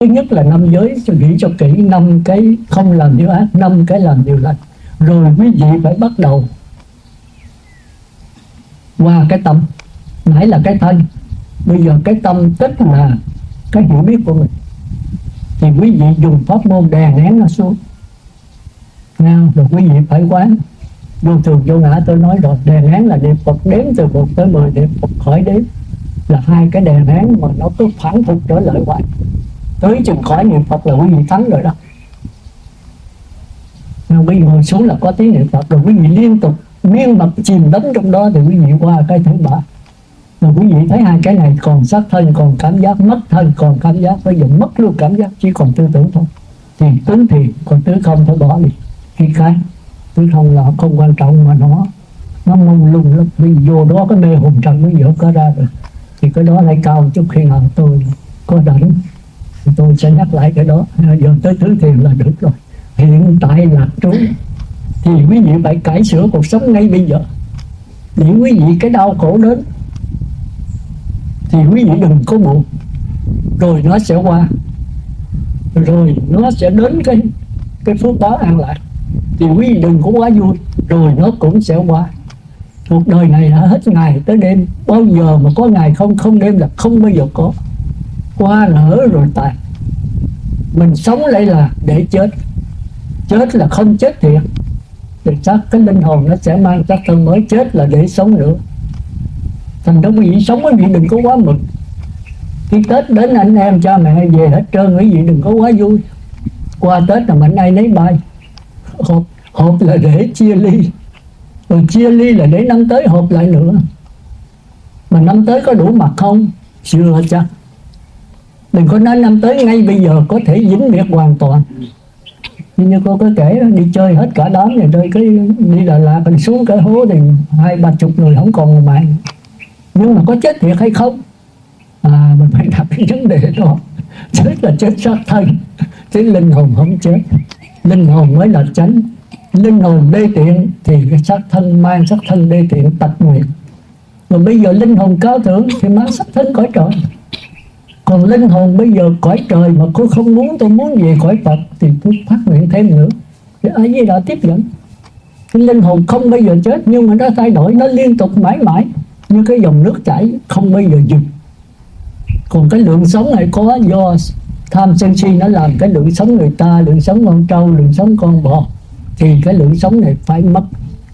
Thứ nhất là năm giới, cho nghĩ cho kỹ, 5 cái không làm điều ác, 5 cái làm điều lành. Rồi quý vị phải bắt đầu qua cái tâm. Nãy là cái thân, bây giờ cái tâm tức là cái hiểu biết của mình. Thì quý vị dùng pháp môn đè nén nó xuống. Rồi quý vị phải quán vô thường vô ngã. Tôi nói rồi, đè nén là niệm Phật đếm từ 1 tới 10, niệm Phật khỏi đếm, là 2 cái đè nén mà nó cứ phản phục trở lại hoài. Tới chừng khỏi niệm Phật là quý vị thắng rồi đó. Quý vị ngồi xuống là có tiếng niệm Phật, rồi quý vị liên tục miên mật chìm đắm trong đó, thì quý vị qua cái thứ 3. Rồi quý vị thấy 2 cái này còn sắc thân, còn cảm giác, mất thân còn cảm giác, bây giờ mất luôn cảm giác, chỉ còn tư tưởng thôi. Thì tướng thiền, còn tứ không phải bỏ đi. Khi cái tứ không là không quan trọng, mà nó mông lung lắm. Vì vô đó cái mê hồn trần mới dỡ có ra rồi. Thì cái đó lại cao chút, khi nào tôi có rảnh thì tôi sẽ nhắc lại cái đó. Giờ tới tứ thiền là được rồi. Hiện tại lạc trú thì quý vị phải cải sửa cuộc sống ngay bây giờ. Để quý vị cái đau khổ đến thì quý vị đừng có buồn, rồi nó sẽ qua, rồi nó sẽ đến cái phước báo an lạc. Thì quý vị đừng có quá vui, rồi nó cũng sẽ qua. Cuộc đời này là hết ngày tới đêm, bao giờ mà có ngày không đêm là không bao giờ có. Qua nở rồi tàn. Mình sống lại là để chết, chết là không chết thiệt. Thì chắc cái linh hồn nó sẽ mang xác thân mới, chết là để sống nữa. Thành ra quý vị sống, quý vị đừng có quá mừng. Khi Tết đến anh em cha mẹ về hết trơn, quý vị đừng có quá vui. Qua Tết là mạnh ai nấy bay. Họp là để chia ly, rồi chia ly là để năm tới họp lại nữa. Mà năm tới có đủ mặt không? Chưa chắc. Đừng có nói năm tới ngay bây giờ có thể vĩnh biệt hoàn toàn. Như cô có kể đó, đi chơi hết cả đám rồi, rồi cái đi Đà Lạt mình xuống cái hố thì 20-30 người không còn người bạn. Nhưng mà có chết thiệt hay không? Mình phải đặt cái vấn đề đó. Chết là chết xác thân, chứ linh hồn không chết. Linh hồn mới là chánh. Linh hồn đê tiện thì cái xác thân mang xác thân đê tiện tật nguyện. Mà bây giờ linh hồn cao thượng thì mang xác thân cõi trời. Còn linh hồn bây giờ cõi trời mà cô không muốn, tôi muốn về cõi Phật, thì tôi phát nguyện thêm nữa. Thì ai với đã tiếp dẫn. Cái linh hồn không bao giờ chết, nhưng mà nó thay đổi, nó liên tục mãi mãi, như cái dòng nước chảy không bao giờ dừng. Còn cái lượng sống này có do tham sân si nó làm cái lượng sống người ta, lượng sống con trâu, lượng sống con bò, thì cái lượng sống này phải mất,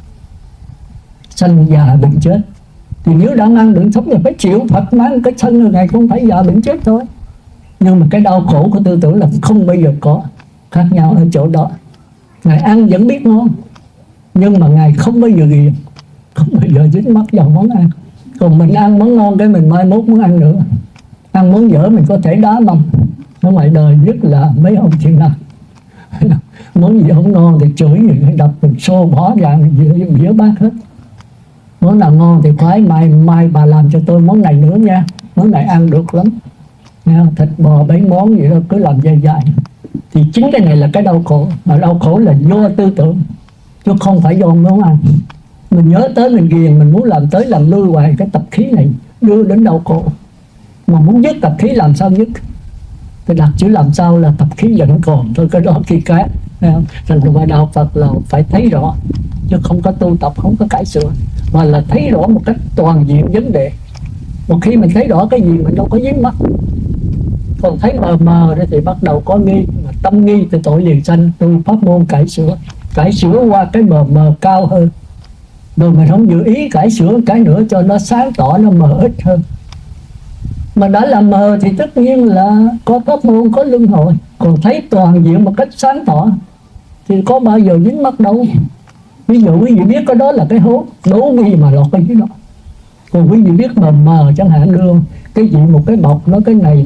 sanh già bệnh chết. Thì nếu đã mang lượng sống thì phải chịu. Phật mang cái thân này không phải già bệnh chết thôi. Nhưng mà cái đau khổ của tư tưởng là không bao giờ có. Khác nhau ở chỗ đó. Ngài ăn vẫn biết ngon, nhưng mà Ngài không bao giờ ghiền, không bao giờ dính mắc vào món ăn. Còn mình ăn món ngon cái mình mai mốt muốn ăn nữa. Ăn món dở mình có thể đá mông. Ở ngoài đời nhất là mấy ông chuyện nào món gì không ngon thì chửi, người đập mình xô bỏ ra, mình dĩa bát hết. Món nào ngon thì khoái, mai bà làm cho tôi món này nữa nha, món này ăn được lắm nha. Thịt bò 7 món vậy đó, cứ làm dài dài. Thì chính cái này là cái đau khổ. Mà đau khổ là do tư tưởng, chứ không phải do món ăn. Mình nhớ tới mình ghiền, mình muốn làm tới làm lui hoài, cái tập khí này đưa đến đau khổ. Mà muốn dứt tập khí làm sao dứt? Thì đặt chữ làm sao là tập khí vẫn còn thôi, cái đó khi cái. Thành ra đạo Phật là phải thấy rõ, chứ không có tu tập, không có cải sửa, mà là thấy rõ một cách toàn diện vấn đề. Một khi mình thấy rõ cái gì mình đâu có dính mắc. Còn thấy mờ mờ đó thì bắt đầu có nghi, mà tâm nghi thì tội liền sanh. Tu pháp môn cải sửa qua cái mờ mờ cao hơn. Rồi mình không dự ý cải sửa cái nữa cho nó sáng tỏ, nó mờ ít hơn. Mà đã làm mờ thì tất nhiên là có pháp môn, có luân hồi. Còn thấy toàn diện một cách sáng tỏ thì có bao giờ dính mắc đâu. Ví dụ quý vị biết cái đó là cái hố, đố gì mà lọt ở dưới đó. Còn quý vị biết mờ mờ chẳng hạn đưa cái gì một cái bọc, nó cái này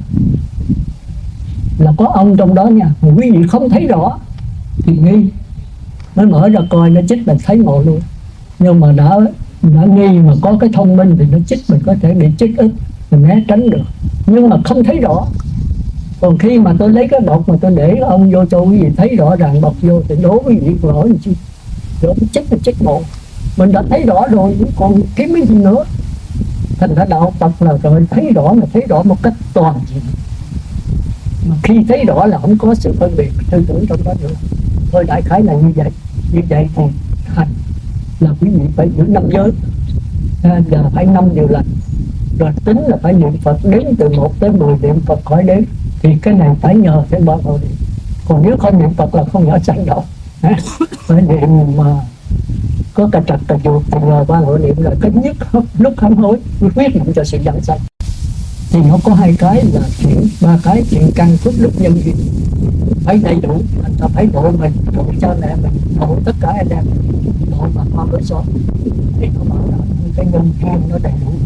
là có ông trong đó nha, mà quý vị không thấy rõ thì nghi, mới mở ra coi nó chích mình thấy ngộ luôn. Nhưng mà đã nghi mà có cái thông minh thì nó chích mình có thể bị chích ít, mình né tránh được, nhưng mà không thấy rõ. Còn khi mà tôi lấy cái bọc mà tôi để ông vô cho quý vị thấy rõ ràng bọc vô thì đố quý vị rõ gì chứ, rồi nó chích bộ mình đã thấy rõ rồi, còn kiếm cái gì nữa. Thành ra đạo Phật là rồi thấy rõ, mà thấy rõ một cách toàn diện. mà khi thấy rõ là không có sự phân biệt tư tưởng trong đó nữa. Thôi đại khái là như vậy. Như vậy thì hành là quý vị phải giữ 5 giới, giờ phải 5 điều lành, rồi tính là phải niệm Phật đến từ 1 tới 10 niệm Phật khỏi đếm. Thì cái này phải nhờ cái ba hộ niệm, còn nếu không niệm Phật là không nhớ sanh đâu. Phải niệm mà có cà trật cà chuột thì nhờ ba hộ niệm là cái nhất lúc hám hối quyết định cho sự dẫn sanh. Thì nó có hai cái là chuyện, ba cái chuyện căn phước đức nhân duyên phải đầy đủ. Anh ta phải độ mình, độ cha mẹ mình, độ tất cả anh em, độ bà con đối xóm, thì nó bảo đảm cái nhân duyên nó đầy đủ